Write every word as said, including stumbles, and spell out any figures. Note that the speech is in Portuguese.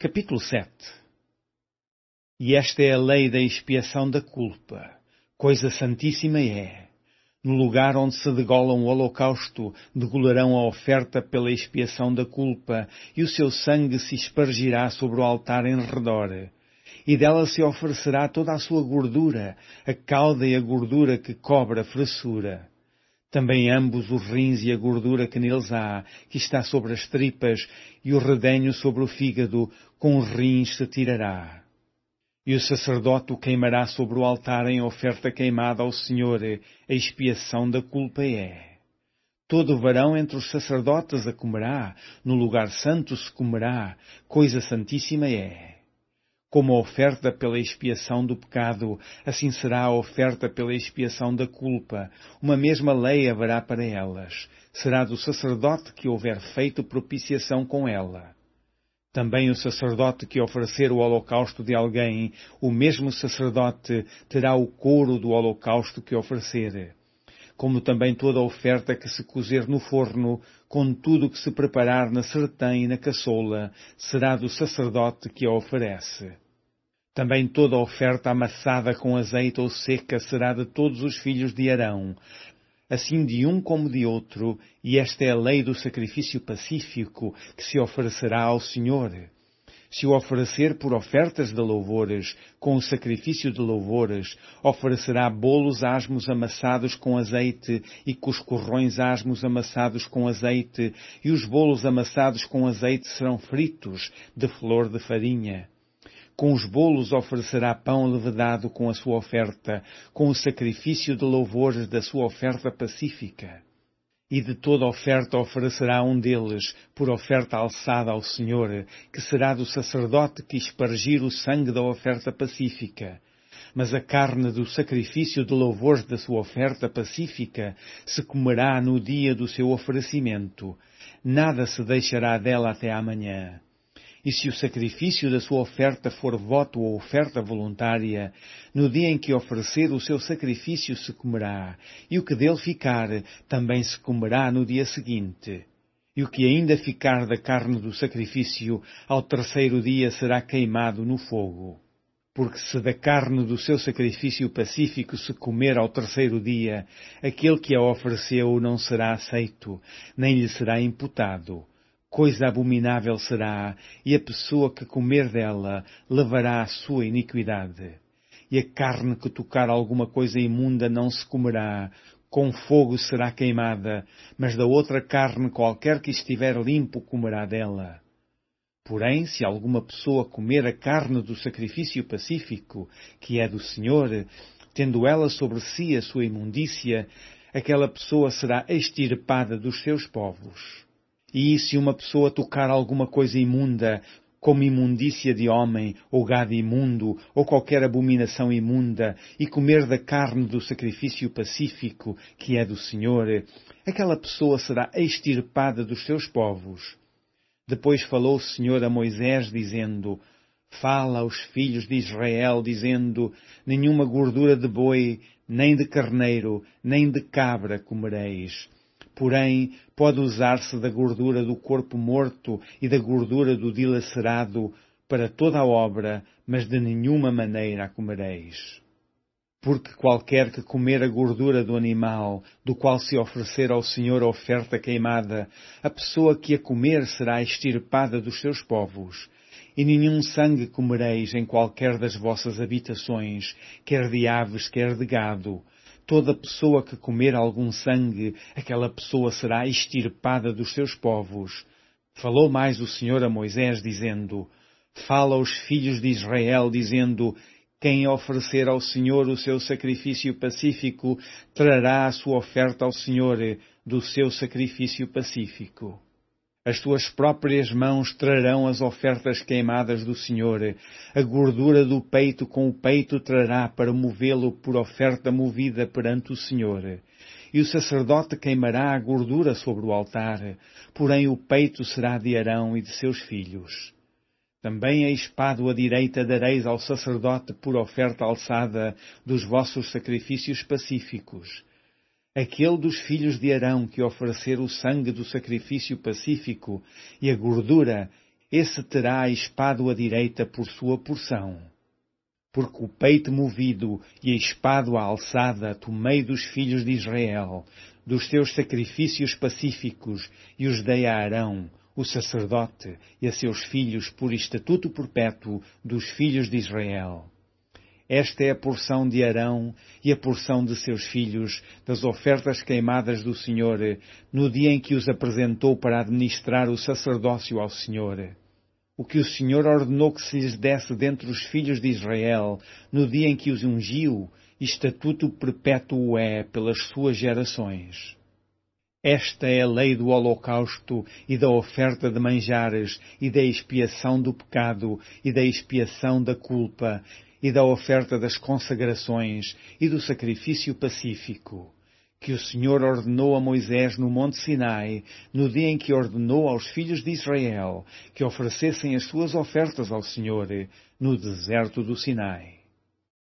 Capítulo sete. E esta é a lei da expiação da culpa. Coisa santíssima é. No lugar onde se degola um holocausto, degolarão a oferta pela expiação da culpa, e o seu sangue se espargirá sobre o altar em redor. E dela se oferecerá toda a sua gordura, a cauda e a gordura que cobre a fressura. Também ambos os rins e a gordura que neles há, que está sobre as tripas, e o redenho sobre o fígado, com os rins se tirará. E o sacerdote o queimará sobre o altar em oferta queimada ao Senhor, a expiação da culpa é. Todo varão entre os sacerdotes a comerá, no lugar santo se comerá, coisa santíssima é. Como a oferta pela expiação do pecado, assim será a oferta pela expiação da culpa. Uma mesma lei haverá para elas. Será do sacerdote que houver feito propiciação com ela. Também o sacerdote que oferecer o holocausto de alguém, o mesmo sacerdote terá o couro do holocausto que oferecer. Como também toda oferta que se cozer no forno, com tudo que se preparar na sertã e na caçoula, será do sacerdote que a oferece. Também toda oferta amassada com azeite ou seca será de todos os filhos de Arão, assim de um como de outro, e esta é a lei do sacrifício pacífico que se oferecerá ao Senhor. Se o oferecer por ofertas de louvores, com o sacrifício de louvores, oferecerá bolos asmos amassados com azeite e cuscurrões asmos amassados com azeite, e os bolos amassados com azeite serão fritos de flor de farinha. Com os bolos oferecerá pão levedado com a sua oferta, com o sacrifício de louvores da sua oferta pacífica. E de toda oferta oferecerá um deles, por oferta alçada ao Senhor, que será do sacerdote que espargir o sangue da oferta pacífica. Mas a carne do sacrifício de louvores da sua oferta pacífica se comerá no dia do seu oferecimento. Nada se deixará dela até amanhã. E se o sacrifício da sua oferta for voto ou oferta voluntária, no dia em que oferecer o seu sacrifício se comerá, e o que dele ficar também se comerá no dia seguinte. E o que ainda ficar da carne do sacrifício, ao terceiro dia será queimado no fogo. Porque se da carne do seu sacrifício pacífico se comer ao terceiro dia, aquele que a ofereceu não será aceito, nem lhe será imputado. Coisa abominável será, e a pessoa que comer dela levará a sua iniquidade. E a carne que tocar alguma coisa imunda não se comerá, com fogo será queimada, mas da outra carne qualquer que estiver limpo comerá dela. Porém, se alguma pessoa comer a carne do sacrifício pacífico, que é do Senhor, tendo ela sobre si a sua imundícia, aquela pessoa será extirpada dos seus povos. E se uma pessoa tocar alguma coisa imunda, como imundícia de homem, ou gado imundo, ou qualquer abominação imunda, e comer da carne do sacrifício pacífico, que é do Senhor, aquela pessoa será extirpada dos seus povos. Depois falou o Senhor a Moisés, dizendo, Fala aos filhos de Israel, dizendo, Nenhuma gordura de boi, nem de carneiro, nem de cabra comereis. Porém, pode usar-se da gordura do corpo morto e da gordura do dilacerado para toda a obra, mas de nenhuma maneira a comereis. Porque qualquer que comer a gordura do animal, do qual se oferecer ao Senhor a oferta queimada, a pessoa que a comer será extirpada dos seus povos. E nenhum sangue comereis em qualquer das vossas habitações, quer de aves, quer de gado. Toda pessoa que comer algum sangue, aquela pessoa será extirpada dos seus povos. Falou mais o Senhor a Moisés, dizendo, Fala aos filhos de Israel, dizendo, Quem oferecer ao Senhor o seu sacrifício pacífico, trará a sua oferta ao Senhor do seu sacrifício pacífico. As tuas próprias mãos trarão as ofertas queimadas do Senhor. A gordura do peito com o peito trará para movê-lo por oferta movida perante o Senhor. E o sacerdote queimará a gordura sobre o altar, porém o peito será de Arão e de seus filhos. Também a espada à direita dareis ao sacerdote por oferta alçada dos vossos sacrifícios pacíficos. Aquele dos filhos de Arão que oferecer o sangue do sacrifício pacífico e a gordura, esse terá a espada à direita por sua porção. Porque o peito movido e a espada alçada tomei dos filhos de Israel, dos teus sacrifícios pacíficos, e os dei a Arão, o sacerdote, e a seus filhos por estatuto perpétuo dos filhos de Israel. Esta é a porção de Arão e a porção de seus filhos das ofertas queimadas do Senhor, no dia em que os apresentou para administrar o sacerdócio ao Senhor. O que o Senhor ordenou que se lhes desse dentre os filhos de Israel, no dia em que os ungiu, estatuto perpétuo é pelas suas gerações. Esta é a lei do holocausto e da oferta de manjares e da expiação do pecado e da expiação da culpa e da oferta das consagrações e do sacrifício pacífico, que o Senhor ordenou a Moisés no Monte Sinai, no dia em que ordenou aos filhos de Israel que oferecessem as suas ofertas ao Senhor no deserto do Sinai.